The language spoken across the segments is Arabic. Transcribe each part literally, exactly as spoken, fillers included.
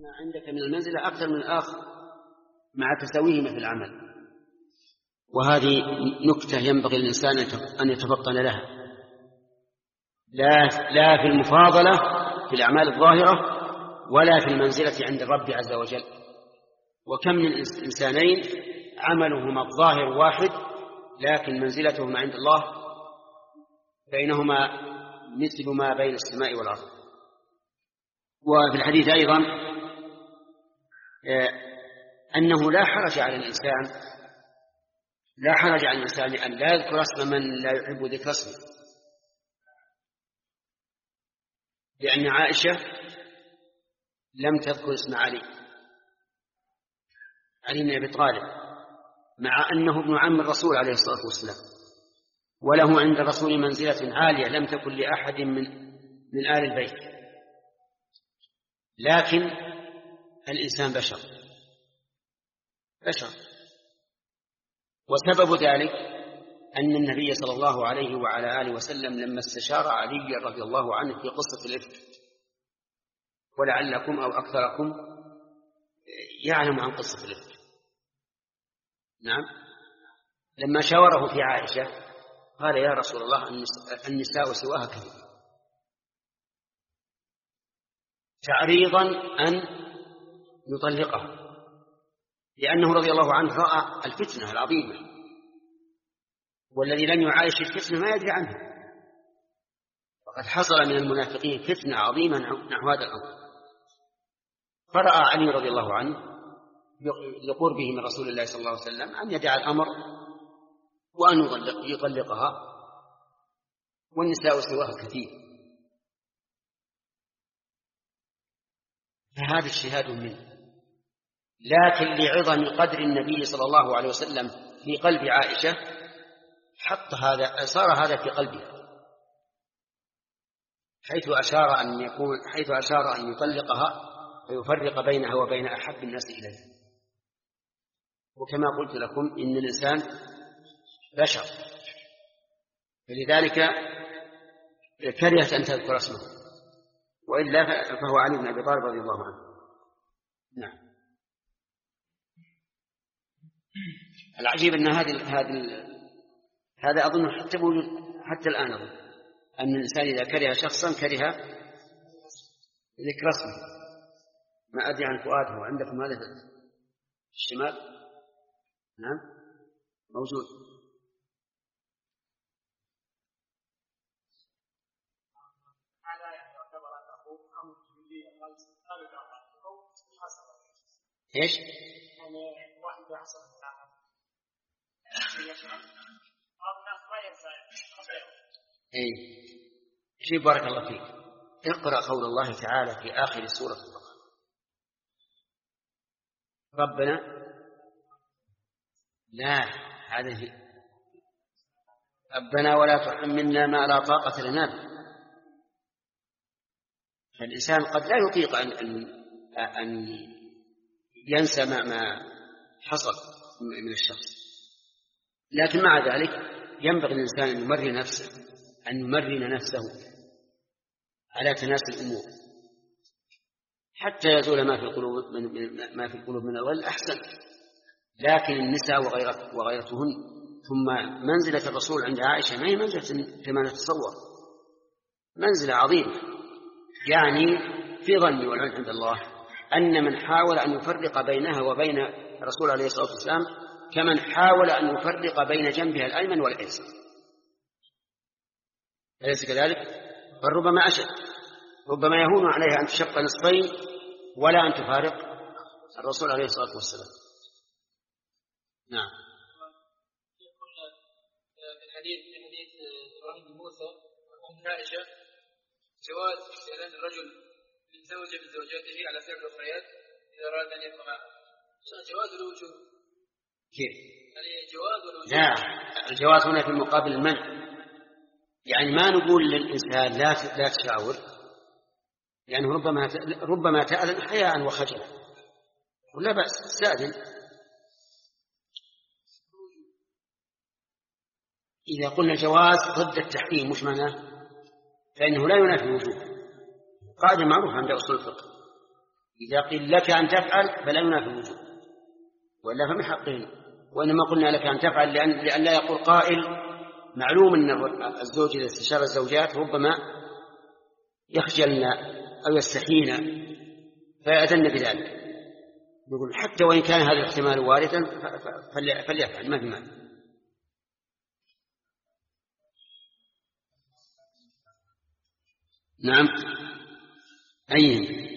عندك من المنزلة أكثر من الآخر مع تساويهما في العمل، وهذه نكتة ينبغي الإنسان أن يتفطن لها، لا لا في المفاضلة في الأعمال الظاهرة ولا في المنزلة عند الرب عز وجل. وكم من إنسانين عملهما الظاهر واحد لكن منزلتهما عند الله بينهما مثل ما بين السماء والأرض. وفي الحديث أيضا أنه لا حرج على الإنسان لا حرج على الإنسان أن لا يذكر اسم من لا يحب ذكر اسمه، لأن عائشة لم تذكر اسم علي علي بن أبي طالب مع أنه ابن عم الرسول عليه الصلاة والسلام، وله عند الرسول منزلة عالية لم تكن لأحد من من آل البيت، لكن الإنسان بشر بشر وسبب ذلك أن النبي صلى الله عليه وعلى آله وسلم لما استشار علي رضي الله عنه في قصة الإفك، ولعلكم أو أكثركم يعلم عن قصة الإفك. نعم، لما شاوره في عائشة قال يا رسول الله النساء سواها كثير، تعريضا أن يطلقها، لأنه رضي الله عنه رأى الفتنة العظيمة، والذي لم يعايش الفتنة ما يدري عنها، وقد حصل من المنافقين فتنة عظيمة نحو هذا الأمر. فرأى علي رضي الله عنه لقربه من رسول الله صلى الله عليه وسلم أن يدع الأمر وأن يطلقها، والنساء سواها كثير. فهذا اجتهاد منه، لكن لعظم قدر النبي صلى الله عليه وسلم في قلب عائشة حط هذا صار هذا في قلبها، حيث أشار أن يكون حيث أشار أن يطلقها ويفرق بينها وبين أحب الناس إليه. وكما قلت لكم إن الإنسان بشر، فلذلك كرهت أن تذكر اسمه، وإلا فهو علي بن أبي طالب رضي الله عنه. نعم. العجيب أن هذه هذه هذا أظن حتى حتى الآن أظن أن الإنسان إذا كره شخصا كره ذكر اسمه. ما أدري عن فؤاده، عندكم هذا في الشمال؟ نعم موجود. ايش؟ يعني واحد يحصل اي شيء. بارك الله فيك. اقرأ قول الله تعالى في آخر سورة البقرة: ربنا لا هذه ربنا ولا تحملنا ما لا طاقة لنا به. فالإنسان قد لا يطيق أن أن ينسى ما ما حصل من الشخص، لكن مع ذلك ينبغي الإنسان أن يمرن نفسه أن يمرن نفسه على تناسي الأمور حتى يزول ما في القلوب من ما في القلوب من الغل أحسن. لكن النساء وغيرتهن ثم منزلة الرسول عند عائشة ما هي منزلة كما نتصور، منزلة عظيمة. يعني في ظني والعلم عند الله أن من حاول أن يفرق بينها وبين الرسول عليه الصلاة والسلام كمن حاول أن يفرق بين جنبها الأيمن والأيسر، أليس كذلك؟ بل ربما أشد، ربما يهون عليها أن تشق نصفين ولا أن تفارق الرسول عليه الصلاة والسلام. نعم. قلنا في الحديث في حديث إبراهيم بن موسى وأم عائشة جواز استئذان الرجل من زوجة من زوجاته على سائر الأخريات إذا أراد أن يبقى معه. جواز الوجوب كيف؟ يعني جواز الوجوب. لا، الجواز هنا في مقابل المنع. يعني ما نقول للإنسان لا لا تشاور، لأنه يعني ربما ربما تأذن حياء وخجلا، ولا بأس استأذن. إذا قلنا جواز ضد التحريم مش معناه، فإنه لا ينافي الوجوب. قاعدة معروفة عند أصول الفقه: إذا قيل لك أن تفعل فلا ينافي الوجوب، وإلا فمن حقه. وإنما قلنا لك أن تفعل لأن, لأن لا يقول قائل معلوم أن الزوج إذا استشار الزوجات ربما يخجلن أو يستحين فيأذن بذلك، نقول حتى وإن كان هذا الاحتمال واردا فليفعل ما في مانع. نعم. أي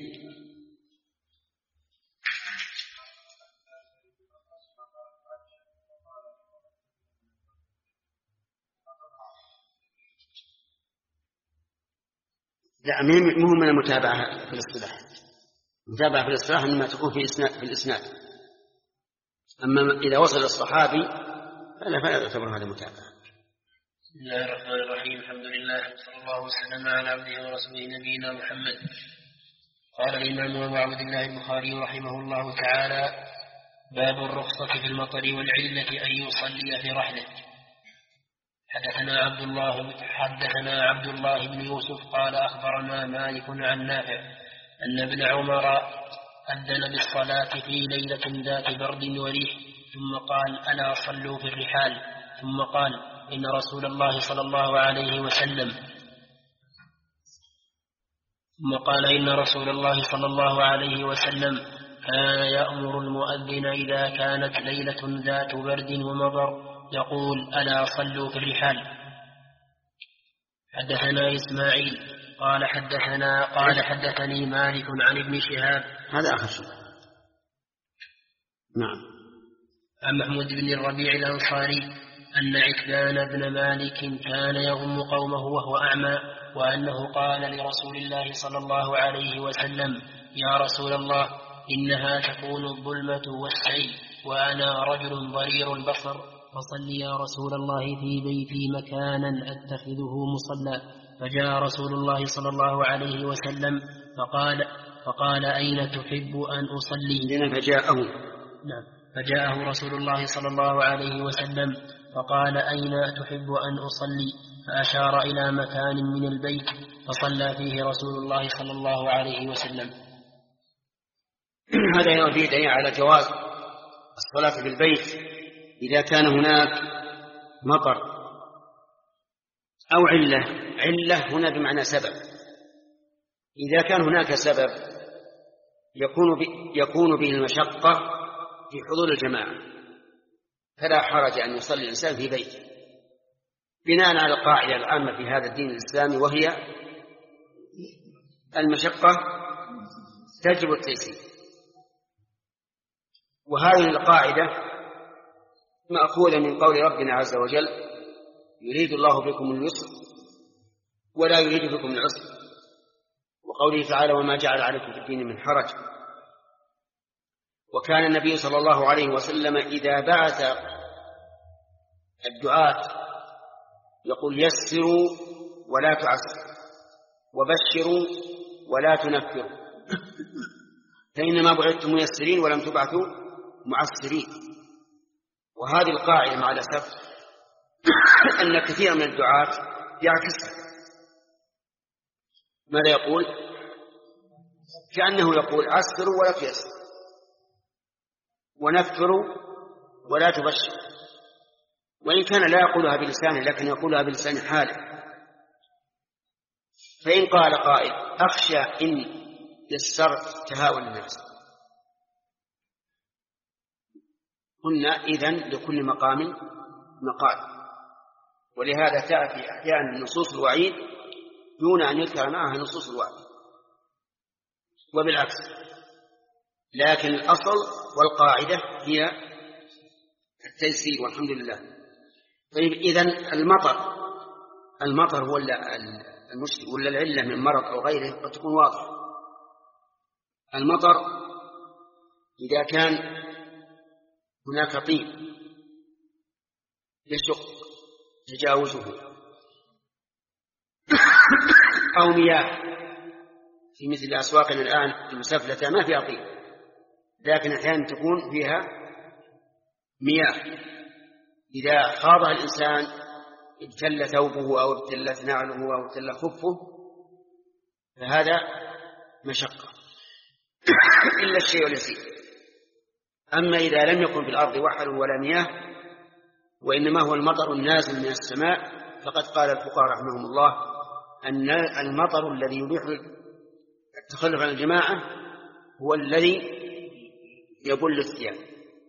لا مو من المتابعة في الاصطلاح. المتابعة في الاصطلاح إنما تكون في إسناد في الإسناد، أما إذا وصل الصحابي فلا فلا يعتبر هذا متابعة. بسم الله الرحمن الرحيم. الحمد لله صلى الله وسلم على عبده ورسوله نبينا محمد. قال الإمام أبو عبد الله البخاري رحمه الله تعالى: باب الرخصة في المطر والعلة أن يصلي في رحله. حدثنا عبد الله حدثنا عبد الله بن يوسف قال أخبرنا مالك عن نافع أن ابن عمر أذن بالصلاة في ليلة ذات برد وريح ثم قال: ألا صلوا في الرحال. ثم قال: إن رسول الله صلى الله عليه وسلم ثم قال إن رسول الله صلى الله عليه وسلم كان يأمر المؤذن إذا كانت ليلة ذات برد ومطر يقول: ألا صلوا في الرحال. حدثنا إسماعيل قال حدثنا قال حدثني مالك عن ابن شهاب. هذا آخر شيء. نعم. عن محمود بن الربيع الأنصاري أن عتبان بن مالك كان يغم قومه وهو أعمى، وأنه قال لرسول الله صلى الله عليه وسلم: يا رسول الله، إنها تكون الظلمة والسيل وأنا رجل ضرير البصر، فصل يا رسول الله في بيتي مكانا أتخذه مصلى. فجاء رسول الله صلى الله عليه وسلم فقال فقال أين تحب أن أصلي؟ فجاءه نعم فجاءه رسول الله صلى الله عليه وسلم فقال: أين تحب أن أصلي؟ فأشار إلى مكان من البيت فصلى فيه رسول الله صلى الله عليه وسلم. هذا يفيد على جواز الصلاة في البيت إذا كان هناك مطر أو علة. علة هنا بمعنى سبب. إذا كان هناك سبب يكون يكون به المشقة في حضور الجماعة فلا حرج أن يصلي الإنسان في بيته، بناء على القاعدة العامة في هذا الدين الإسلامي، وهي المشقة تجب التيسير. وهذه القاعدة مأخوذة من قول ربنا عز وجل: يريد الله بكم اليسر ولا يريد بكم العسر، وقوله تعالى: وما جعل عليكم في الدين من حرج. وكان النبي صلى الله عليه وسلم إذا بعث الدعاة يقول: يسروا ولا تعسروا وبشروا ولا تنفروا، فإنما بعثتم ميسرين ولم تبعثوا معسرين. وهذه القاعدة مع الأسف أن كثير من الدعاة يعكس. ماذا يقول؟ كأنه يقول: عسروا ولا تيسروا ونفروا ولا تبشروا، وإن كان لا يقولها بلسانه لكن يقولها بلسان حاله. فإن قال قائل: أخشى إن يسرت تهاون الناس، قلنا إذن لكل مقام مقال. ولهذا تأتي أحيانا نصوص الوعيد دون أن يذكر معها نصوص الوعيد، وبالعكس. لكن الأصل والقاعدة هي التيسير والحمد لله. طيب، إذن المطر المطر هو المشكل ولا العلة من مرض أو غيره قد تكون واضحة. المطر إذا كان هناك طين يشق تجاوزه أو مياه، في مثل أسواقنا الآن المسفلتة ما فيها طين، لكن أحيانا تكون فيها مياه، إذا خاضها الإنسان ابتل ثوبه أو ابتلت نعله أو ابتل خفه، فهذا مشقة. إلا الشيء اليسير. أما إذا لم يكن في الأرض وحل ولا مياه وإنما هو المطر النازل من السماء، فقد قال الفقهاء رحمهم الله أن المطر الذي يبيح التخلف عن الجماعة هو الذي يبل الثياب.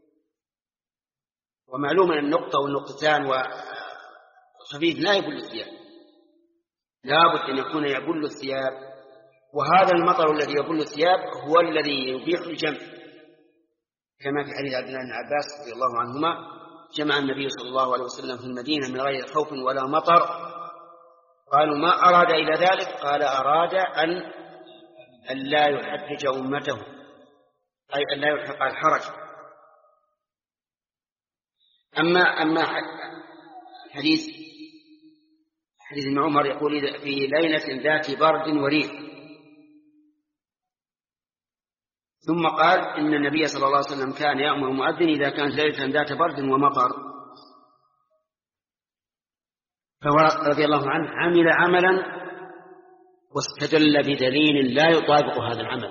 ومعلوم أن النقطة والنقطتان وخفيف لا يبل الثياب، لابد أن يكون يبل الثياب، وهذا المطر الذي يبل الثياب هو الذي يبيح الجمع، كما في حديث عبد الله بن عباس رضي الله عنهما: جمع النبي صلى الله عليه وسلم في المدينة من غير خوف ولا مطر. قالوا: ما أراد إلى ذلك؟ قال: أراد أن أن لا يحرج أمته، أي أن لا يلحق الحرج. أما أما حديث حديث ابن عمر يقول: في ليلة ذات برد وريح، ثم قال: إن النبي صلى الله عليه وسلم كان يأمر المؤذن إذا كانت ليلة ذات برد ومطر. فهو رضي الله عنه عمل عملا واستدل بدليل لا يطابق هذا العمل.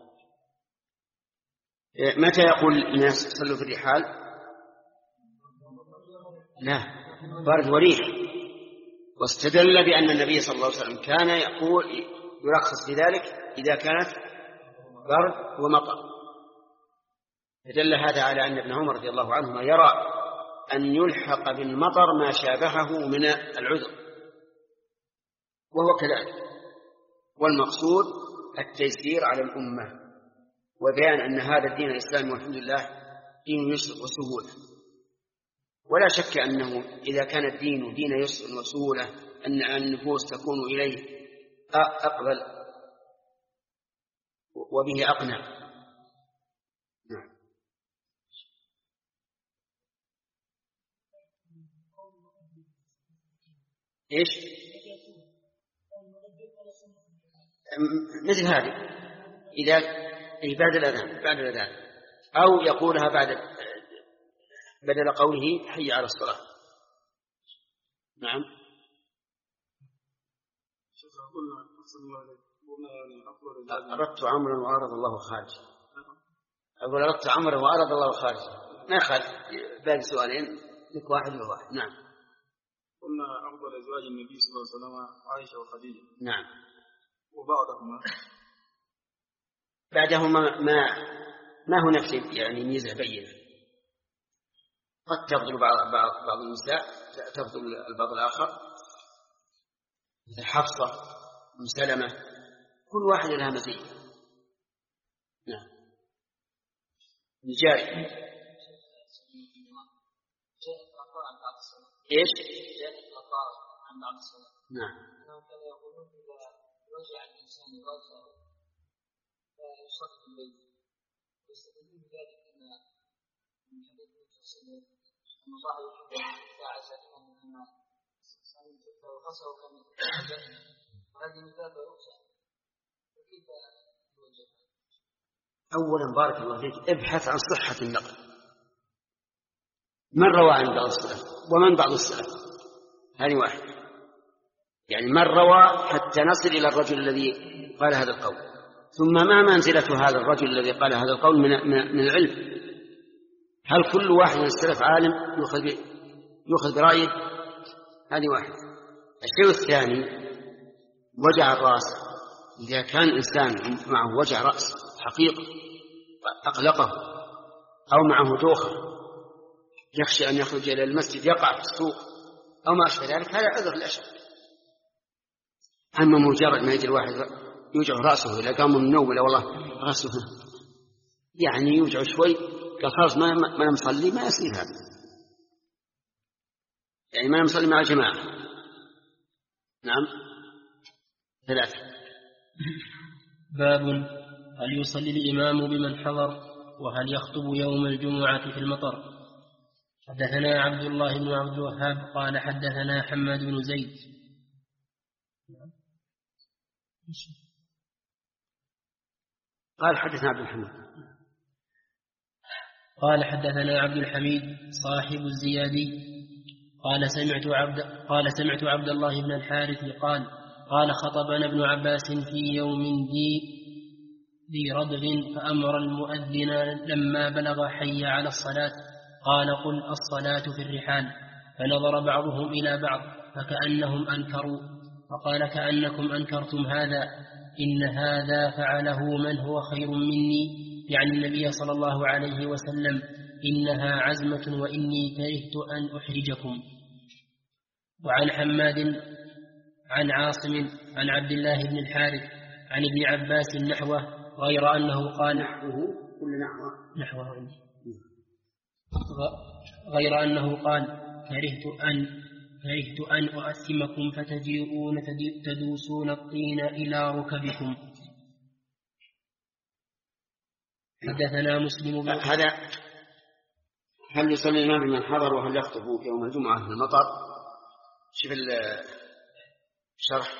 متى يقول الناس صلوا في الرحال؟ لا، برد وريح. واستدل بأن النبي صلى الله عليه وسلم كان يقول يرخص في ذلك إذا كانت برد ومطر. فدل هذا على أن ابن عمر رضي الله عنهما يرى أن يلحق بالمطر ما شابهه من العذر، وهو كذلك. والمقصود التيسير على الأمة، وبيان أن هذا الدين الإسلامي والحمد لله دين يسر وسهولة. ولا شك أنه إذا كان الدين دين يسر وسهولة أن النفوس تكون إليه أقبل وبه أقنع. نعم. إيش؟ مثل هذه إذا بعد الأذان بعد الأذان أو يقولها بعد بدل قوله حي على الصلاة. نعم. أردت عمرا وأراد الله خارج. أقول أردت عمرا وأراد الله خارج، ما خارج. باقي سؤالين لك واحد وواحد. نعم. قلنا أفضل أزواج النبي صلى الله عليه وسلم عائشة وخديجة. نعم. وبعدهما بعدهما ما ما هناك شيء يعني ميزة بينة. قد تفضل بعض بعض بعض النساء تفضل البعض الآخر، مثل حفصة وسلمة، كل واحد لها مزية. نعم. نجاري. إيش؟ نعم. رجع الإنسان رأسه فيصلي في الليل، ويستدل بذلك أن من حديث الرسول أن الله يحب الدفاع سالما من الماء فوقصه كان يتجنن، وهذه مثال رؤسا. فكيف يوجه؟ أولا بارك الله فيك، ابحث عن صحة النقل، من روى عن بعض السلف ومن بعض السلف، هذه واحد. يعني من روى حتى نصل إلى الرجل الذي قال هذا القول، ثم ما منزلة هذا الرجل الذي قال هذا القول من, من العلم. هل كل واحد من السلف عالم يؤخذ يؤخذ برأيه؟ هذه واحد. الشيء الثاني وجع الرأس. إذا كان إنسان معه وجع رأس حقيقة أقلقه، أو معه دوخة يخشى أن يخرج إلى المسجد يقع في السوق أو ما أشبه ذلك، هذا عذر لا شك. أما مجرد ما يجي الواحد يوجع رأسه إذا قام من النوم ولا والله رأسه يعني يوجع شوي قال خلاص ما ما نصلي، ما يصير هذا. يعني ما نصلي مع الجماعة. نعم. ثلاثة. باب هل يصلي الإمام بمن حضر، وهل يخطب يوم الجمعة في المطر. حدثنا عبد الله بن عبد الوهاب قال حدثنا حماد بن زيد قال حدثنا عبد الحميد قال حدثنا عبد الحميد صاحب الزيادي قال سمعت عبد قال سمعت عبد الله بن الحارث قال قال خطبنا ابن عباس في يوم ذي ذي ردغ فأمر المؤذن لما بلغ حي على الصلاة قال قل الصلاة في الرحال، فنظر بعضهم إلى بعض فكأنهم أنكروا، فقال كأنكم أنكرتم هذا، إن هذا فعله من هو خير مني، يعني النبي صلى الله عليه وسلم، إنها عزمة وإني كرهت أن أحرجكم. وعن حماد عن عاصم عن عبد الله بن الحارث عن ابن عباس نحوه غير أنه قال نحوه كل نحوه نحوه عندي غير أنه قال كرهت أن كرهت أن أؤثمكم فتجيئون تدوسون الطين إلى ركبكم. حدثنا مسلم بن هذا هل يصلي الإمام بمن حضر وهل يخطب يوم الجمعة في المطر؟ شوف الشرح.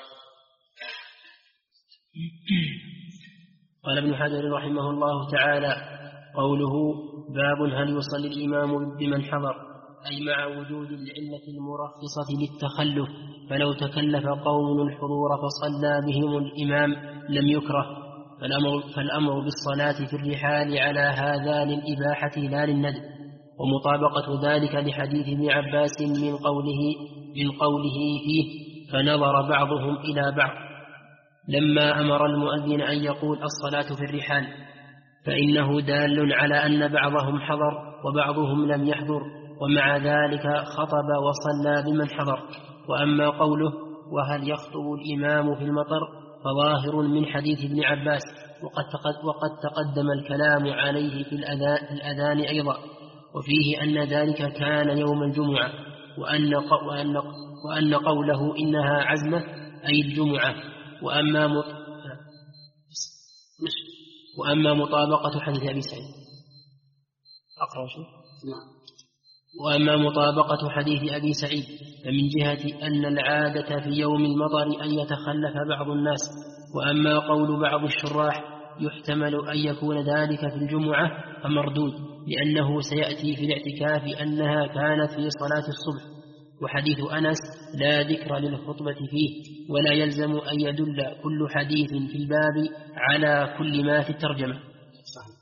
قال ابن حجر رحمه الله تعالى قوله باب هل يصلي الإمام بمن حضر، أي مع وجود العلة المرخصة للتخلف، فلو تكلف قوم الحضور فصلى بهم الإمام لم يكره، فالأمر, فالأمر بالصلاة في الرحال على هذا للإباحة لا للندب، ومطابقة ذلك لحديث ابن عباس من قوله, من قوله فيه فنظر بعضهم إلى بعض لما أمر المؤذن أن يقول الصلاة في الرحال، فإنه دال على أن بعضهم حضر وبعضهم لم يحضر، ومع ذلك خطب وصلى بمن حضر. وأما قوله وهل يخطب الإمام في المطر فظاهر من حديث ابن عباس، وقد, وقد تقدم الكلام عليه في الأذان أيضا، وفيه أن ذلك كان يوم الجمعة، وأن, وأن, وأن قوله إنها عزمة أي الجمعة. وأما مط... وأما مطابقة حديث أبي سعيد أقرأ شو؟ وأما مطابقة حديث أبي سعيد فمن جهة أن العادة في يوم المطر أن يتخلف بعض الناس. وأما قول بعض الشراح يحتمل أن يكون ذلك في الجمعة فمردود، لأنه سيأتي في الاعتكاف أنها كانت في صلاة الصبح، وحديث أنس لا ذكر للخطبة فيه، ولا يلزم أن يدل كل حديث في الباب على كل ما في الترجمة. صحيح.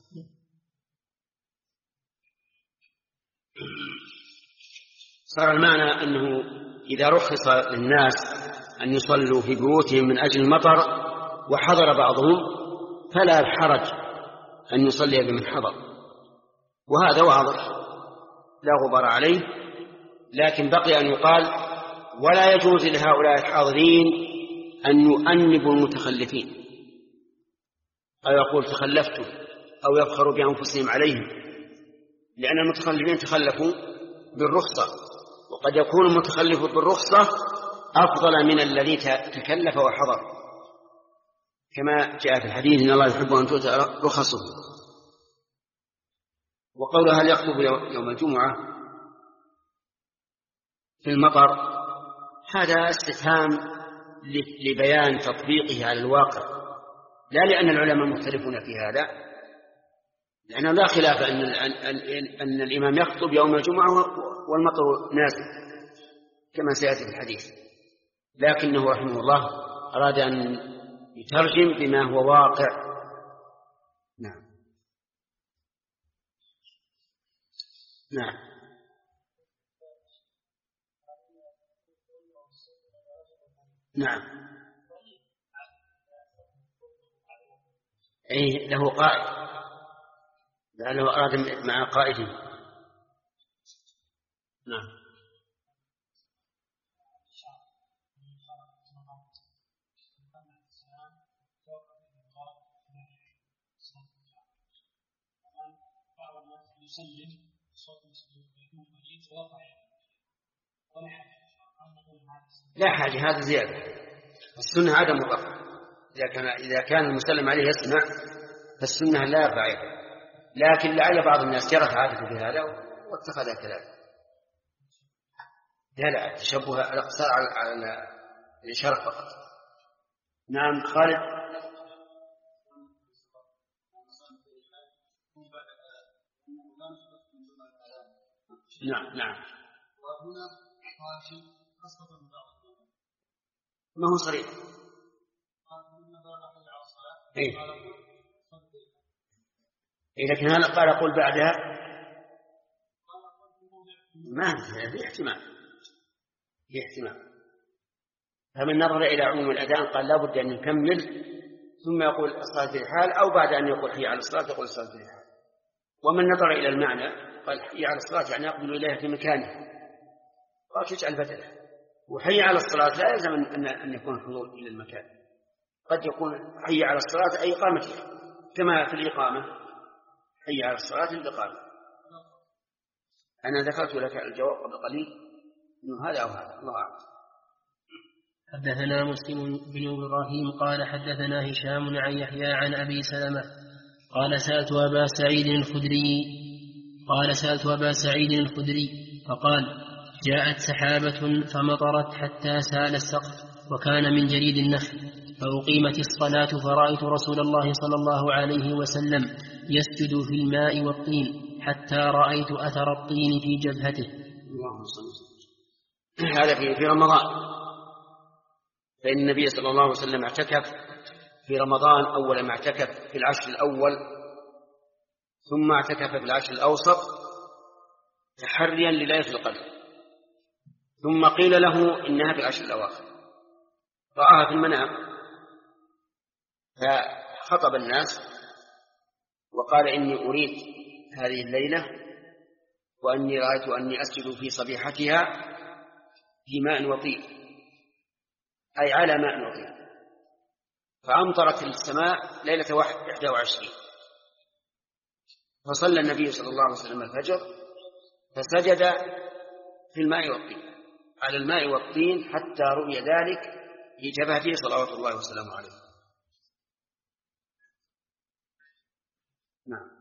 صار المعنى أنه إذا رخص للناس أن يصلوا في بيوتهم من أجل المطر وحضر بعضهم فلا حرج أن يصلي بمن حضر، وهذا واضح لا غبار عليه. لكن بقي أن يقال ولا يجوز لهؤلاء الحاضرين أن يؤنبوا المتخلفين، أو يقول تخلفتم، أو يفخروا بأنفسهم عليهم، لأن المتخلفين تخلفوا بالرخصة، وقد يكون المتخلف بالرخصة أفضل من الذي تكلف وحضر، كما جاء في الحديث إن الله يحب أن تؤتى رخصه. وقوله هل يخطب يوم الجمعة في المطر هذا استفهام لبيان تطبيقه على الواقع، لا لأن العلماء مختلفون في هذا، لأنه لا خلاف أن, أن الإمام يخطب يوم الجمعة والمطر نازل كما سيأتي في الحديث، لكنه رحمه الله أراد أن يترجم بما هو واقع. نعم نعم نعم أي له قائد، لأنه أراد مع قائده. نعم لا حاجة، هذا زيادة. السنة عدم الرفع، إذا كان إذا كان المسلم عليه يسمع فالسنة لا يرفع يده، لكن لعل بعض الناس جرت عادته في هذا واتخذها كذلك. لا لا تشبه الاقتصار على الإشارة فقط. نعم خالد. نعم نعم ما هو صريح. إيه؟ لكن هل قال قل بعدها؟ ما في احتمال في احتمال فمن نظر إلى عموم الأذان قال لا بد أن يكمل ثم يقول الصلاة في الحال، أو بعد أن يقول حي على الصلاة يقول الصلاة في الحال. ومن نظر إلى المعنى قال حي على الصلاة يعني يقبل إليها في مكانه قال تجعل بدله، وحي على الصلاة لا يلزم أن يكون الحضور إلى المكان، قد يكون حي على الصلاة أي إقامتها كما في الإقامة حي على الصلاة الإقامة. أنا ذكرت لك الجواب قبل قليل إنه هذا أو هذا، الله أعلم. حدثنا مسلم بن إبراهيم قال حدثنا هشام عن يحيى عن أبي سلمة قال سألت أبا سعيد الخدري قال سألت أبا سعيد الخدري فقال جاءت سحابة فمطرت حتى سال السقف وكان من جريد النخل، فأقيمت الصلاة فرأيت رسول الله صلى الله عليه وسلم يسجد في الماء والطين حتى رأيت أثر الطين في جبهته. اللهم صل وسلم. هذا في رمضان، فإن النبي صلى الله عليه وسلم اعتكف في رمضان أول ما اعتكف في العشر الأول، ثم اعتكف في العشر الأوسط تحريا لليلة القدر، ثم قيل له إنها في العشر الأواخر، رآها في المنام فخطب الناس وقال إني أريد هذه الليلة وأني رأيت أني أسجد في صبيحتها في ماء وطين، أي على ماء وطين. فأمطرت السماء ليلة واحد وعشرين، فصلى النبي صلى الله عليه وسلم الفجر فسجد في الماء والطين على الماء والطين حتى رؤي ذلك في جبهته صلوات الله وسلامه عليه. نعم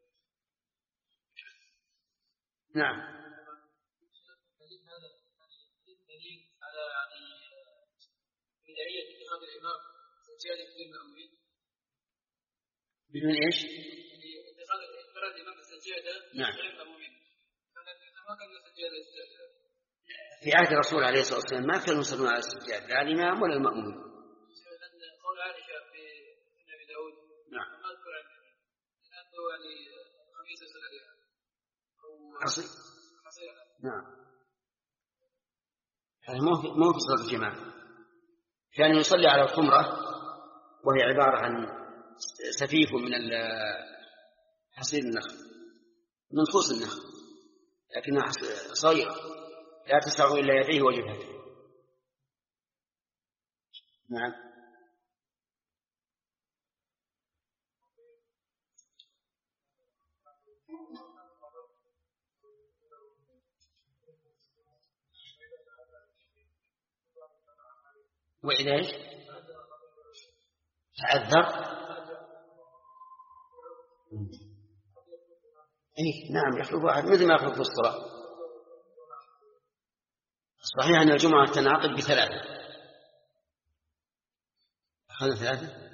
نعم بدون ايش؟ اتخاذ اتخاذ الامام السجاده نعم. غير المؤمن. ما كان السجاده في عهد الرسول عليه الصلاه والسلام ما كانوا يصلون على السجاد لا الامام ولا المأمومين. قول عائشه في ابي داود نعم. ما اذكر عنه يعني خميس سنه او حصي حصير. نعم. هذا مو مو في صلاه الجماعه، كان يصلي على القمره وهي عباره عن سفيف من حصير النخل من صوص النخل، لكنها صغيرة لا تسع إلا يديه وجبهته. نعم. وإذا إيش؟ تعذر. إيه نعم يخلف واحد مثل ما يخلف في الصلاة. صحيح أن الجمعة تنعقد بثلاثة. أخذنا ثلاثة.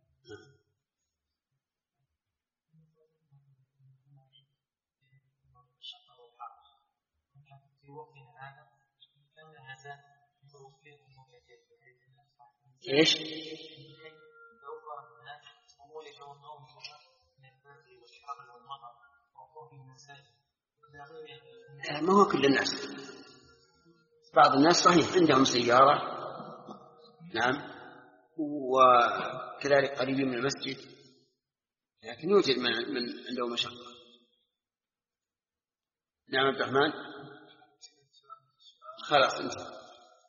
إيش؟ ما هو كل الناس، بعض الناس صحيح عندهم سيارة نعم وكذلك قريبين من المسجد، لكن يوجد من, من عنده مشقة. نعم عبد الرحمن خلاص انت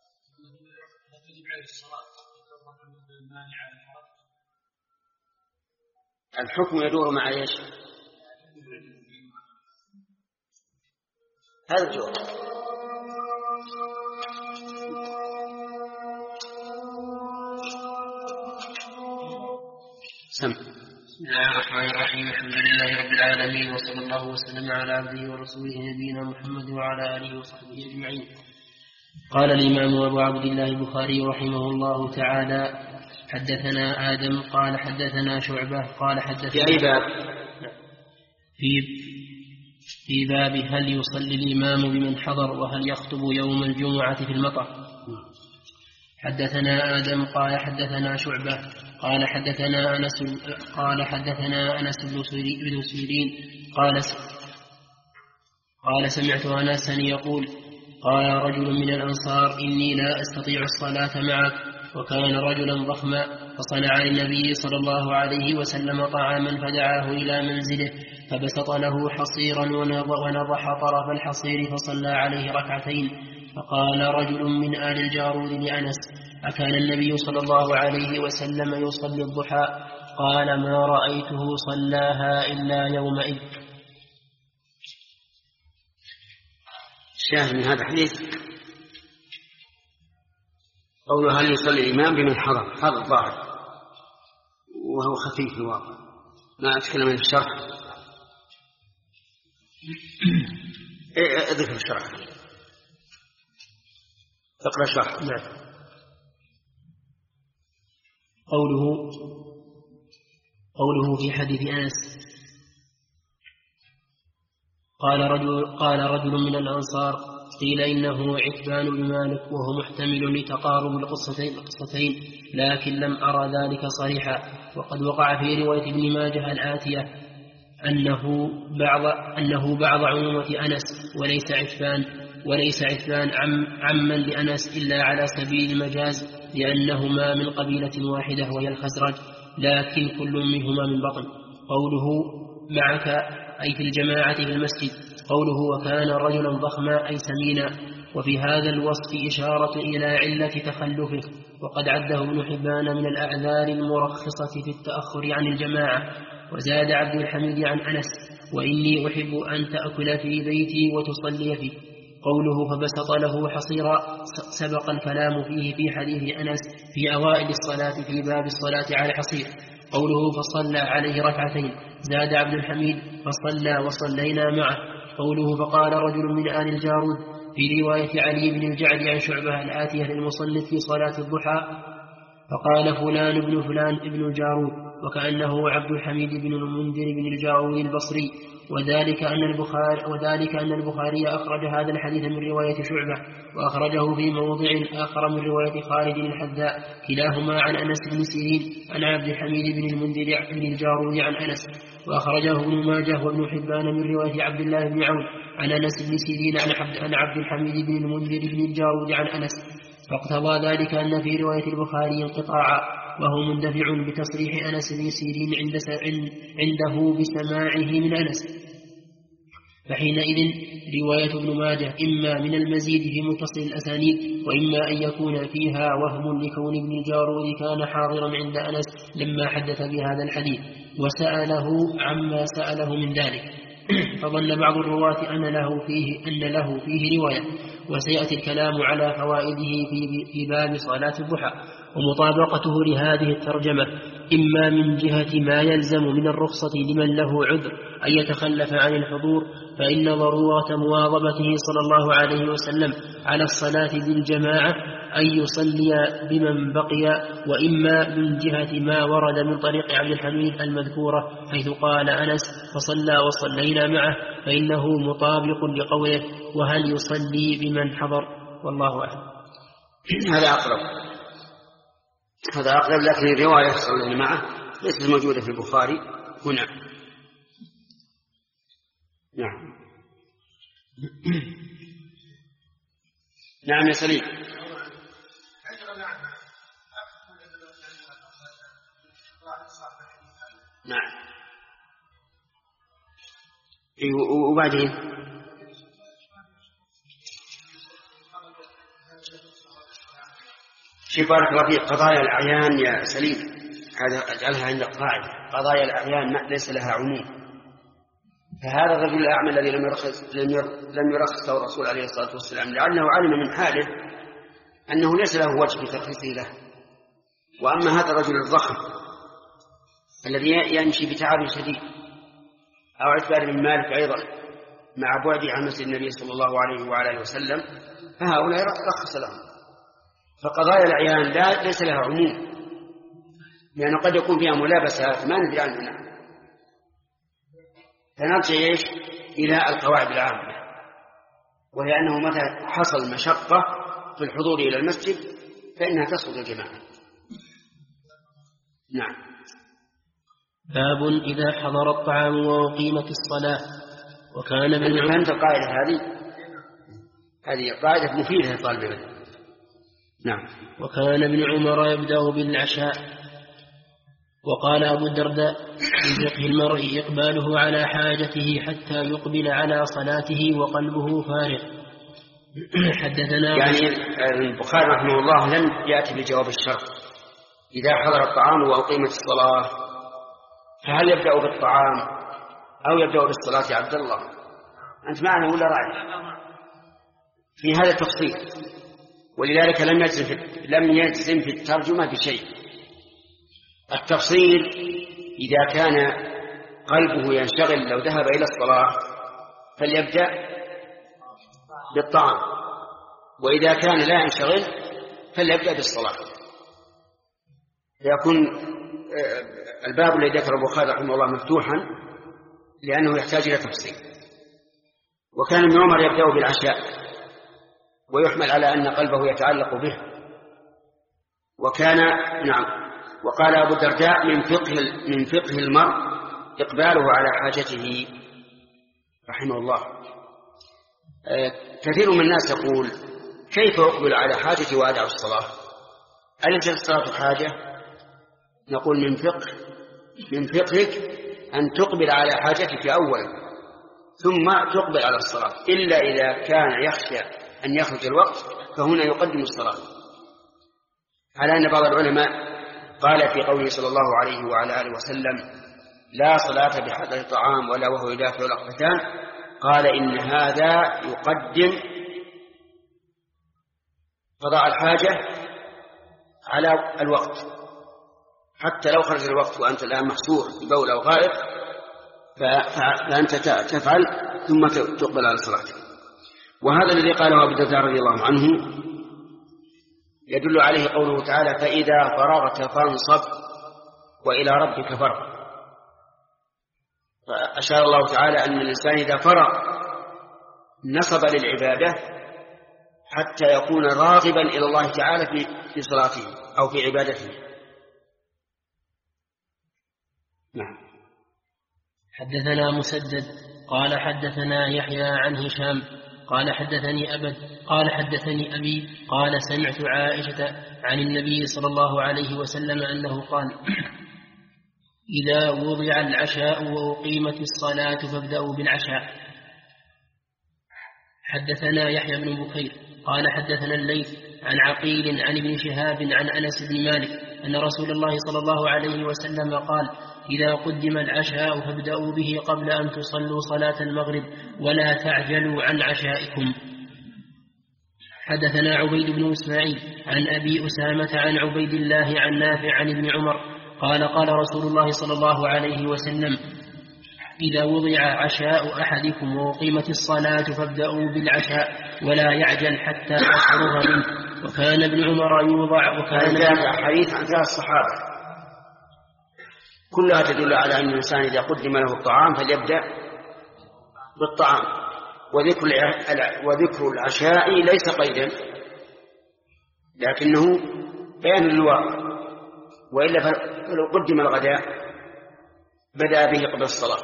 الحكم يدور مع ايش؟ هذا الجواب. سم. بسم الله الرحمن الرحيم. الحمد لله رب العالمين وصلى الله وسلم على عبده ورسوله نبينا محمد وعلى آله وصحبه أجمعين. قال الإمام أبو عبد الله البخاري رحمه الله تعالى حدثنا آدم قال حدثنا شعبة قال حدثنا في أي باب؟ في في باب هل يصلي الإمام بمن حضر وهل يخطب يوم الجمعة في المطر. حدثنا آدم قال حدثنا شعبة قال حدثنا أنس قال حدثنا أنس بن سيرين قال قال سمعت أنسا يقول قال رجل من الأنصار إني لا أستطيع الصلاة معك، وكان رجلا ضخما، فصنع للنبي صلى الله عليه وسلم طعاما فدعاه إلى منزله فبسط له حصيرا ونضح طرف الحصير فصلى عليه ركعتين. فقال رجل من آل الجارود لأنس أكان النبي صلى الله عليه وسلم يصلي الضحى؟ قال ما رأيته صلاها إلا يومئذ. الشاهد من هذا الحديث قوله هل يصلي الإمام بمن حضر، هذا الظاهر وهو خفيف الواقع، ما أتكلم عن الشرح. اذكر الشرح، اقرأ شرح. نعم. قوله قوله في حديث أنس قال رجل, قال رجل من الأنصار قيل إنه عتبان بن مالك وهو محتمل لتقارب القصتين, القصتين لكن لم أرى ذلك صريحا. وقد وقع في رواية ابن ماجه الآتية أنه بعض, أنه بعض عمومة أنس وليس عتبان وليس عتبان عم عما لأنس إلا على سبيل المجاز، لأنهما من قبيلة واحدة وهي الخزرج، لكن كل منهما من بطن. قوله معك أي في الجماعة في المسجد. قوله وكان رجلا ضخما أي سمينا. وفي هذا الوصف إشارة إلى علة تخلفه، وقد عده ابن حبان من الأعذار المرخصة في التأخر عن الجماعة. وزاد عبد الحميد عن أنس وإني أحب أن تأكل في بيتي وتصلي فيه. قوله فبسط له حصيرا سبق الكلام فيه في حديث أنس في أوائل الصلاة في باب الصلاة على حصير. قوله فصلى عليه ركعتين. زاد عبد الحميد فصلى وصلينا معه. قوله فقال رجل من آل الجارود في رواية علي بن الجعد عن شعبة الآتية للمصنف في صلاة الضحى فقال فلان ابن فلان ابن الجارود، وكأنه عبد الحميد بن المنذر بن الجارود البصري. وذلك أن البخاري, وذلك أن البخاري أخرج هذا الحديث من رواية شعبة، وأخرجه في موضع آخر من رواية خالد الحذاء كلاهما عن أنس بن سيرين عن عبد الحميد بن المنذر بن الجارود عن أنس. وأخرجه ابن ماجه وابن حبان من رواية عبد الله بن عون عن أنس بن سيرين عن عبد الحميد بن المنذر بن الجارود عن أنس. فاقتضى ذلك أن في رواية البخاري انقطاعا، وهو مندفع بتصريح أنس بن سيرين عنده بسماعه من أنس. فحينئذ رواية ابن ماجه إما من المزيد في متصل الأسانيد، وإما أن يكون فيها وهم لكون ابن الجارود كان حاضرا عند أنس لما حدث بهذا الحديث وسأله عما سأله من ذلك. فظن بعض الرواة أن له فيه, أن له فيه رواية، وسيأتي الكلام على فوائده في باب صلاة الضحى. ومطابقته لهذه الترجمة إما من جهة ما يلزم من الرخصة لمن له عذر أن يتخلف عن الحضور، فإن ضرورة مواظبته صلى الله عليه وسلم على الصلاة بالجماعة أن يصلي بمن بقي. وإما من جهة ما ورد من طريق عبد الحميد المذكورة حيث قال أنس فصلى وصلينا معه، فإنه مطابق لقوله وهل يصلي بمن حضر. والله أعلم. هذا أقرب هذا أقرب لكن الرواية صلى معه ليست موجودة في البخاري هنا. نعم. نعم يا سليم. نعم. وبعدين في بارك الله فيك قضايا الأعيان يا سليم، هذا أجعلها عندك قاعدة، قضايا الأعيان ليس لها عموم. فهذا الرجل الأعمى الذي لم يرخص لم يرخص له الرسول عليه الصلاة والسلام لأنه علم من حاله أنه ليس له وجه في ترخيصه له. وأما هذا الرجل الضخم الذي يمشي بتعب شديد أو عتبان بن مالك أيضا مع بعده عن مسجد النبي صلى الله عليه وعلى آله وسلم، فهؤلاء رخص لهم. فقضايا الأعيان لا ليس لها عموم، لأنه قد يكون فيها ملابسات ما ندري عنها. فنرجع إيش إلى القواعد العامة، وهي أنه متى حصل مشقة في الحضور إلى المسجد فإنها تسقط الجماعة. نعم. باب إذا حضر الطعام وأقيمت الصلاة. وكان ابن عمر. فهمت القاعدة هذه؟ هذه قاعدة مفيدة لطالب العلم. نعم. وكان ابن عمر يبدأ بالعشاء. وقال أبو الدرداء في فقه المرء إقباله على حاجته حتى يقبل على صلاته وقلبه فارغ. حدثنا يعني البخاري رحمه الله لم يأتي بجواب الشرط. إذا حضر الطعام وأقيمت الصلاة فهل يبدأ بالطعام أو يبدأ بالصلاة يا عبد الله؟ أنت معنا ولا رأي؟ في هذا التفصيل، ولذلك لم يجزم في لم يجزم في الترجمة بشيء. التفصيل إذا كان قلبه ينشغل لو ذهب إلى الصلاة فليبدأ بالطعام، وإذا كان لا ينشغل فليبدأ بالصلاة. يكون الباب الذي ذكر البخاري رحمه الله مفتوحا لأنه يحتاج إلى تفصيل. وكان ابن عمر يبدأ بالعشاء ويحمل على أن قلبه يتعلق به. وكان نعم. وقال أبو الدرداء من فقه من فقه المرء إقباله على حاجته رحمه الله. كثير من الناس يقول كيف أقبل على حاجتي وأدع الصلاة؟ أليست الصلاة حاجة؟ نقول من فقه من فقهك أن تقبل على حاجتك أولا ثم تقبل على الصلاة، إلا إذا كان يخشى أن يخرج الوقت فهنا يقدم الصلاة. على أن بعض العلماء قال في قوله صلى الله عليه وعلى آله وسلم لا صلاة بحضر طعام ولا وهو يدافع الأخبثان، قال إن هذا يقدم قضاء الحاجة على الوقت، حتى لو خرج الوقت وأنت الآن محصور ببول أو غائط فأنت تفعل ثم تقبل على صلاتك. وهذا الذي قاله أبو الدرداء رضي الله عنه يدل عليه قوله تعالى فإذا فرغت فانصب وإلى ربك فارغب. فأشار الله تعالى أن الإنسان إذا فرغ نصب للعبادة حتى يكون راغبا إلى الله تعالى في في صلاته أو في عبادته. نعم. حدثنا مسدد قال حدثنا يحيى عن هشام قال حدثني أبد قال حدثني أبي قال سمعت عائشة عن النبي صلى الله عليه وسلم أنه قال إذا وضع العشاء وأقيمت الصلاة فابدأوا بالعشاء. حدثنا يحيى بن بكير قال حدثنا الليث عن عقيل عن ابن شهاب عن أنس بن مالك أن رسول الله صلى الله عليه وسلم قال إذا قدم العشاء فابدأوا به قبل أن تصلوا صلاة المغرب ولا تعجلوا عن عشائكم. حدثنا عبيد بن إسماعيل عن أبي أسامة عن عبيد الله عن نافع عن ابن عمر قال قال رسول الله صلى الله عليه وسلم إذا وضع عشاء أحدكم وقيمت الصلاة فابدأوا بالعشاء ولا يعجل حتى يفرغ منه. وكان ابن عمر يوضع وكان حديث عن ثلاث الصحابة كلها تدل على أن الإنسان إذا قدم له الطعام فليبدأ بالطعام، وذكر وذكر العشاء ليس قيدا لكنه بيان للواقع، وإلا فلو قدم الغداء بدأ به قبل الصلاة.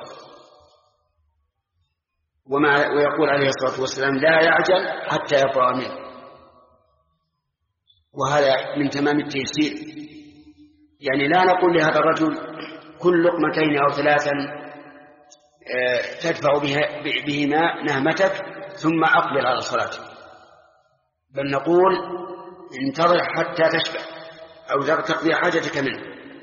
ومع ويقول عليه الصلاة والسلام لا يعجل حتى يفرغ منه، وهذا من تمام التيسير. يعني لا نقول لهذا الرجل كل لقمتين أو ثلاثا تدفع بهما نهمتك ثم أقبل على صلاتك، بل نقول انتظر حتى تشبع أو تقضي حاجتك منه.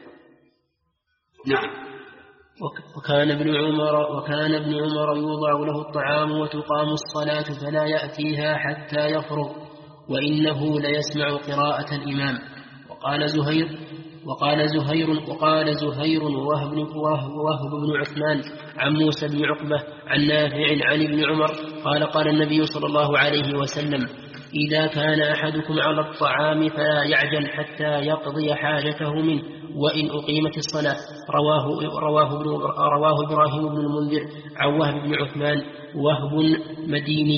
نعم. وكان ابن عمر وكان ابن عمر يوضع له الطعام وتقام الصلاة فلا يأتيها حتى يفرغ وإنه ليسمع قراءة الإمام. وقال زهير وقال زهير وقال زهير وهب وهب بن عثمان عن موسى بن عقبة عن نافع عن ابن عمر قال قال النبي صلى الله عليه وسلم إذا كان أحدكم على الطعام فلا يعجل حتى يقضي حاجته منه وإن أقيمت الصلاة. رواه رواه رواه إبراهيم بن المنذر عن وهب بن عثمان وهب مديني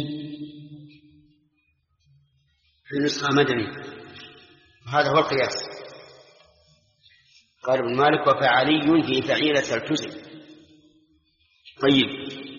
في نسخة مدني. هذا هو القياس. قال ابن مالك: وفعلي في فعيلة التزم. طيب،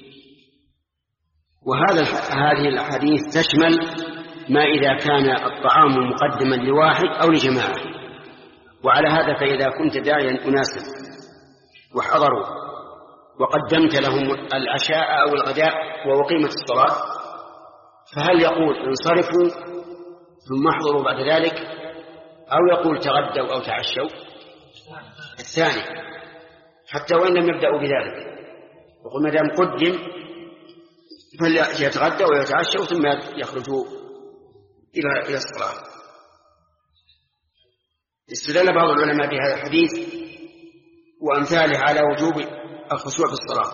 وهذا هذه الأحاديث تشمل ما إذا كان الطعام مقدما لواحد أو لجماعة. وعلى هذا فإذا كنت داعيا أناسا وحضروا وقدمت لهم العشاء أو الغداء وأقيمت الصلاة، فهل يقول انصرفوا ثم احضروا بعد ذلك، أو يقول تغدوا أو تعشوا؟ الثاني، حتى وإن لم يبدأوا بذلك. وقل ما دام قدم فليتغدوا ويتعشوا ثم يخرجوا إلى إلى الصلاة. استدل بعض العلماء بهذا الحديث وأمثاله على وجوب الخشوع في الصلاة،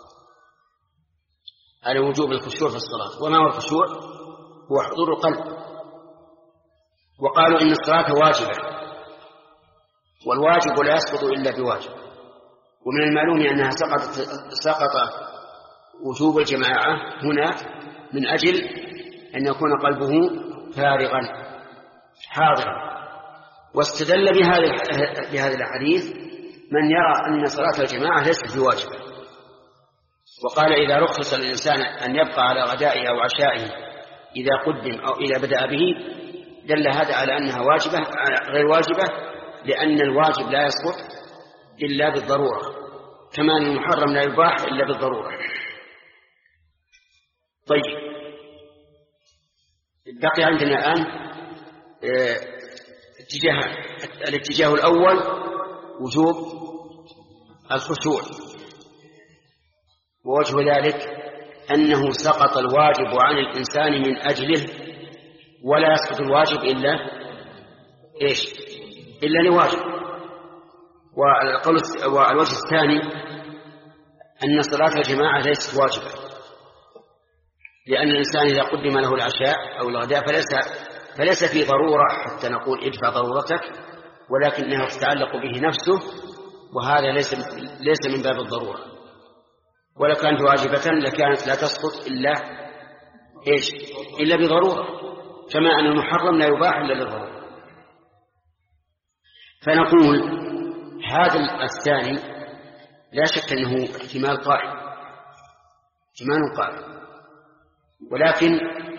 على وجوب الخشوع في الصلاة. وما هو الخشوع؟ هو حضور القلب. وقالوا إن الصلاة واجبة، والواجب لا يسقط إلا بواجب. ومن المعلوم أنها سقط سقط وجوب الجماعة هنا من أجل أن يكون قلبه فارغا حاضرا. واستدل بهذا الحديث من يرى أن صلاة الجماعة ليست بواجبة، وقال: إذا رخص الإنسان أن يبقى على غدائه أو عشائه إذا قدم أو إذا بدأ به، دل هذا على أنها واجبة غير واجبة، لأن الواجب لا يسقط إلا بالضرورة، كما أن المحرم لا يباح إلا بالضرورة. طيب، بقي عندنا الآن اتجاهان. الاتجاه الأول وجوب الخشوع، ووجه ذلك أنه سقط الواجب عن الإنسان من أجله، ولا يسقط الواجب إلا إيش؟ إلا لواجب. والوجه الثاني أن صلاة الجماعة ليست واجبة، لأن الإنسان إذا قدم له العشاء أو الغداء فليس, فليس في ضرورة حتى نقول ادفع ضرورتك، ولكنها تتعلق به نفسه، وهذا ليس, ليس من باب الضرورة. ولو كانت واجبة لكانت لا تسقط إلا إيش؟ إلا بضرورة، كما أن المحرم لا يباح إلا للضرورة. فنقول هذا الثاني لا شك أنه احتمال قائم، احتمال قائم، ولكن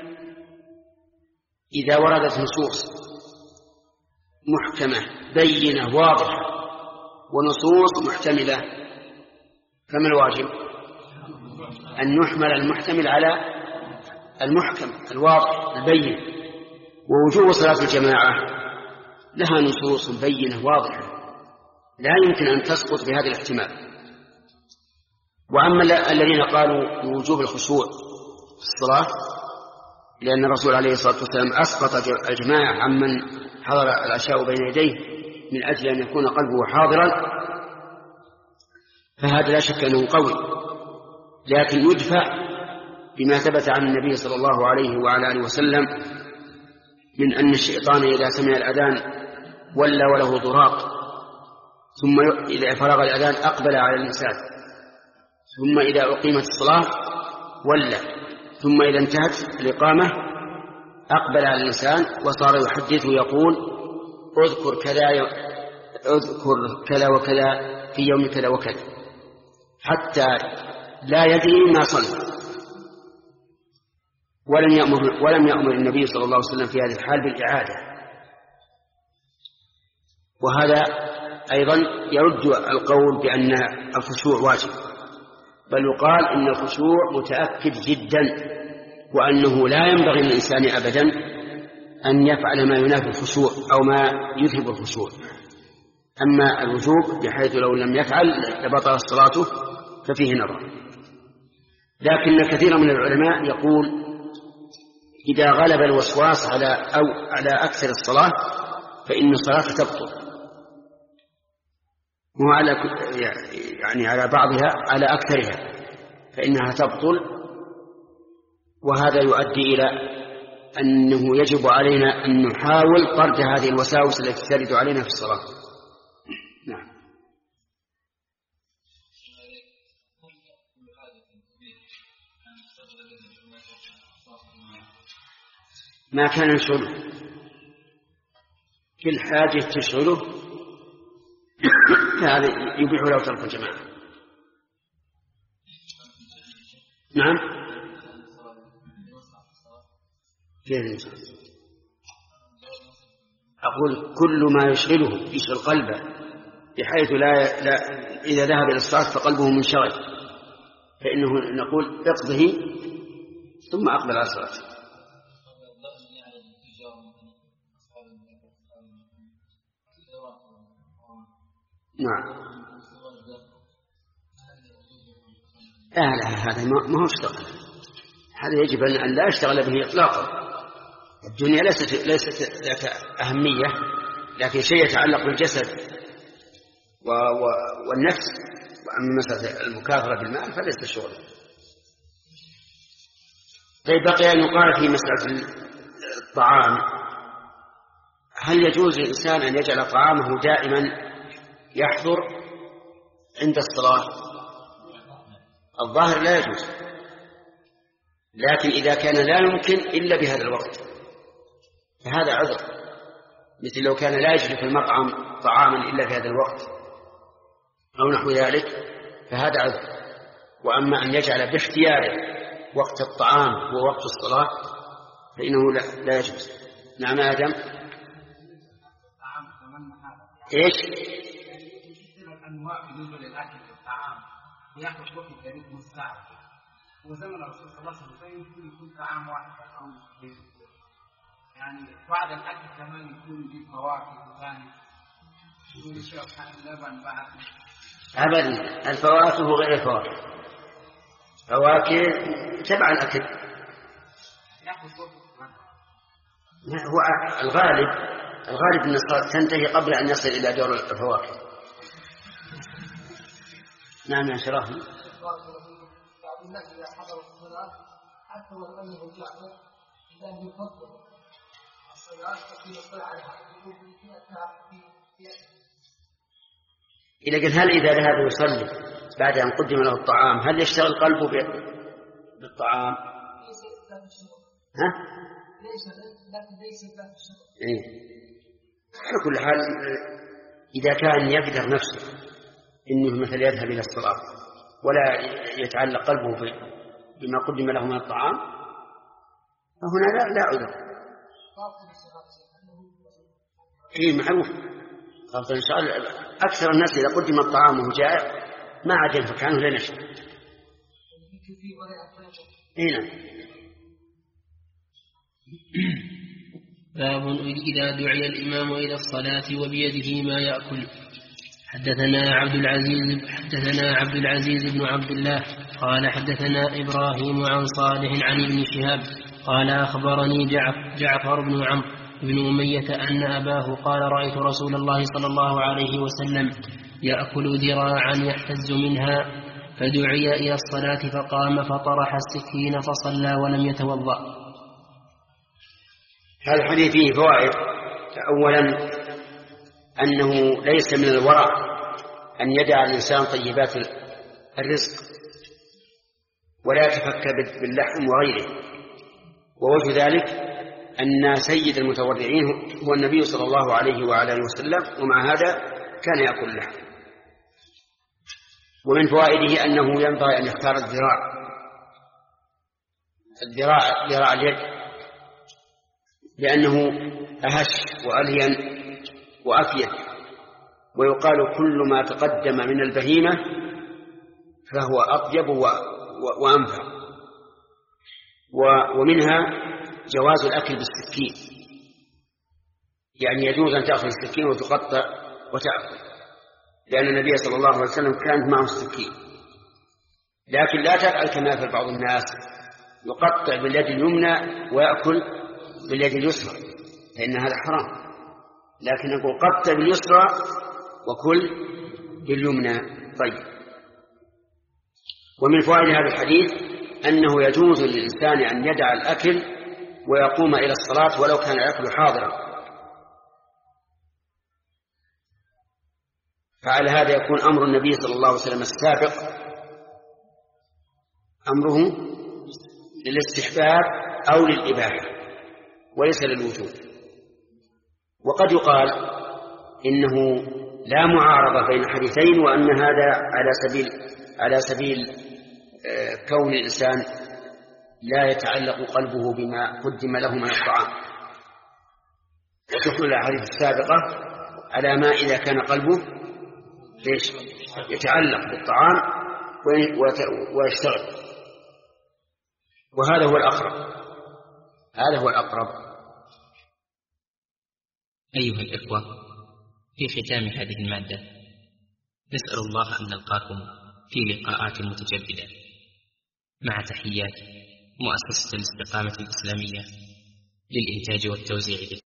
إذا وردت نصوص محكمة بينة واضحة ونصوص محتملة، فما الواجب؟ أن نحمل المحتمل على المحكم الواضح البين. ووجوب صلاة الجماعة لها نصوص بينة واضحة لا يمكن أن تسقط بهذا الاحتمال. وأما الذين قالوا بوجوب الخشوع في الصلاة، لأن الرسول عليه الصلاة والسلام أسقط الجماعة عمن حضر العشاء بين يديه من أجل أن يكون قلبه حاضرا، فهذا لا شك أنه قوي، لكن يدفع بما ثبت عن النبي صلى الله عليه وعلى آله وسلم من أن الشيطان إذا سمع الأذان ولى وله ضراط، ثم إذا فرغ الأذان أقبل على الإنسان، ثم إذا أقيمت الصلاة ولى، ثم إذا انتهت الإقامة أقبل على الإنسان وصار يحدث ويقول: اذكر كذا اذكر كذا وكذا في يوم كذا وكذا، حتى لا يدري ما صلى. ولم يأمر ولم يأمر النبي صلى الله عليه وسلم في هذه الحال بالإعادة. وهذا أيضا يرد القول بأن الخشوع واجب، بل يقال إن الخشوع متأكد جدا، وأنه لا ينبغي للإنسان أبدا أن يفعل ما ينافي الخشوع أو ما يذهب الخشوع. أما الوجوب بحيث لو لم يفعل لبطل صلاته ففيه نظر. لكن كثير من العلماء يقول إذا غلب الوسواس على أو على أكثر الصلاة فإن الصلاة تبطل، وعلى يعني على بعضها على أكثرها فإنها تبطل. وهذا يؤدي إلى أنه يجب علينا أن نحاول طرد هذه الوساوس التي ترد علينا في الصلاة. نعم. ما كان يشغله، كل حاجة تشغله فهذا يبيح له ترك الجماعة. نعم. أقول كل ما يشغله يشغل قلبه بحيث لا, لا إذا ذهب إلى الصلاة فقلبه منشغل فإنه نقول اقضه ثم أقبل على الصلاة. نعم. لا لا هذا ما هو اشتغل، هذا يجب أن لا يشتغل به إطلاقا. الدنيا ليست ليست ذات أهمية، لكن شيء يتعلق بالجسد و و والنفس. وأما مسألة المكاثرة بالمال فليس شغلا. طيب بقي أن يقال في مسألة الطعام، هل يجوز للإنسان أن يجعل طعامه دائما يحضر عند الصلاة؟ الظاهر لا يجوز، لكن إذا كان لا يمكن إلا بهذا الوقت فهذا عذر، مثل لو كان لا يجد في المطعم طعاما إلا في هذا الوقت أو نحو ذلك فهذا عذر. وأما أن يجعل باختياره وقت الطعام هو وقت الصلاة فإنه لا, لا يجوز. نعم آدم. إيش؟ أنواع بالنسبة للأكل والطعام ويأخذ وقت قريب من ساعة، وزمن الرسول صلى الله عليه وسلم يمكن يكون طعام واحد أو يعني بعد الأكل كمان يكون فيه فواكه ثاني يقول يشرب اللبن بعد. أبدا الفواكه غير الفواكه، فواكه تبع الأكل. يأخذ وقت هو الغالب الغالب أن الصلاة تنتهي قبل أن يصل إلى دور الفواكه. نعم يا شرف. بعض الناس إذا حضروا الصلاة حتى ولو أنه جعل إذا يفضل الصلاة ففي الصلاة على حقه إذا قال هل إذا ذهب يصلي بعد أن قدم له الطعام هل يشتغل قلبه بالطعام؟ ها؟ ليس لكن ليس ذات الشرط. إيه. على كل حال إذا كان يقدر نفسه إنه مثل يذهب إلى الصلاة ولا يتعلق قلبه بما قدم له من الطعام فهنا لا لا عذر. إيه معروف. إن شاء الله أكثر الناس إذا قدم الطعام وهو جائع ما عاد ينفك عنه لا نشر. إيه نعم. باب إذا دعي الإمام إلى الصلاة وبيده ما يأكل. حدثنا عبد العزيز حدثنا عبد العزيز بن عبد الله قال حدثنا إبراهيم عن صالح عن ابن شهاب قال أخبرني جعفر بن عمرو بن أمية أن أباه قال رأيت رسول الله صلى الله عليه وسلم يأكل ذراعا يحتز منها فدعي إلى الصلاة فقام فطرح السكين فصلى ولم يتوضأ. هذا الحديث فيه فوائد. أولا أنه ليس من الورع أن يدع الإنسان طيبات الرزق ولا يتفكر باللحم وغيره، ووجه ذلك أن سيد المتورعين هو النبي صلى الله عليه وعلى آله وسلم، ومع هذا كان يأكل اللحم. ومن فوائده أنه ينبغي أن يختار الذراع الذراع ذراع اليد لأنه أهش وألين وأفيد، ويقال كل ما تقدم من البهيمة فهو أطيب وأنفع. ومنها جواز الأكل بالسكين، يعني يجوز أن تأخذ السكين وتقطع وتأكل، لأن النبي صلى الله عليه وسلم كانت معه السكين. لكن لا تفعل كما يفعل بعض الناس يقطع باليد اليمنى ويأكل باليد اليسرى، فإن هذا حرام. لكن نقول قطع باليسرى وكل باليمنى. طيب. ومن فوائد هذا الحديث أنه يجوز للإنسان أن يدع الأكل ويقوم إلى الصلاة ولو كان الأكل حاضرا، فعلى هذا يكون أمر النبي صلى الله عليه وسلم السابق أمره للاستحباب أو للإباحة وليس للوجوب. وقد يقال إنه لا معارضة بين حديثين، وأن هذا على سبيل على سبيل كون الإنسان لا يتعلق قلبه بما قدم له من الطعام، وتدخل الأحاديث السابقة على ما إذا كان قلبه ليش يتعلق بالطعام ويشتغل، وهذا هو الأقرب، هذا هو الأقرب. أيها الإخوة، في ختام هذه المادة نسأل الله أن نلقاكم في لقاءات متجددة، مع تحيات مؤسسة الاستقامة الإسلامية للإنتاج والتوزيع.